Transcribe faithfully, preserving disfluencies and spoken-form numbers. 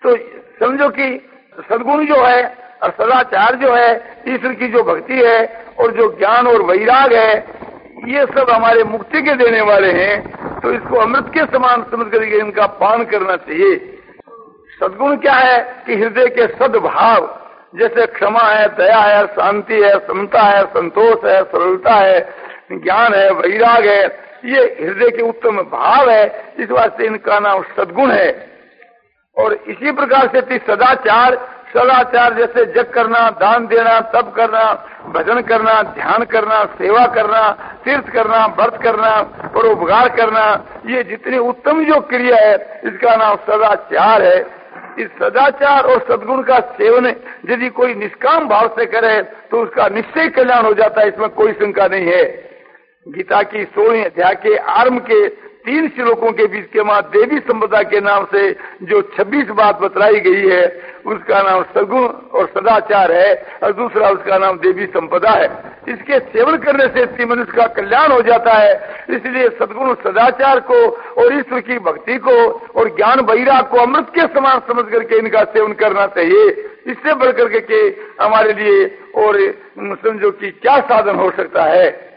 तो समझो कि सद्गुण जो है और सदाचार जो है, ईश्वर की जो भक्ति है और जो ज्ञान और वैराग है, ये सब हमारे मुक्ति के देने वाले हैं। तो इसको अमृत के समान समझ करके इनका पान करना चाहिए। सद्गुण क्या है कि हृदय के सद्भाव, जैसे क्षमा है, दया है, शांति है, समता है, संतोष है, सरलता है, ज्ञान है, वैराग है, ये हृदय के उत्तम भाव है। इस वास्ते इनका नाम सद्गुण है। और इसी प्रकार से सदाचार, सदाचार जैसे जग करना, दान देना, तप करना, भजन करना, ध्यान करना, सेवा करना, तीर्थ करना, व्रत करना, परोपकार करना, ये जितनी उत्तम जो क्रिया है इसका नाम सदाचार है। इस सदाचार और सद्गुण का सेवन यदि कोई निष्काम भाव से करे तो उसका निश्चय कल्याण हो जाता है, इसमें कोई शंका नहीं है। गीता की सोलहवीं अध्याय के आरंभ के तीन श्लोकों के बीच के मां देवी संपदा के नाम से जो छब्बीस बात बतलाई गई है उसका नाम सद्गुण और सदाचार है, और दूसरा उसका नाम देवी संपदा है। इसके सेवन करने से मनुष्य का कल्याण हो जाता है। इसलिए सद्गुण सदाचार को और ईश्वर की भक्ति को और ज्ञान वैराग को अमृत के समान समझ करके इनका सेवन करना चाहिए। इससे बढ़कर के हमारे लिए और समझो कि क्या साधन हो सकता है।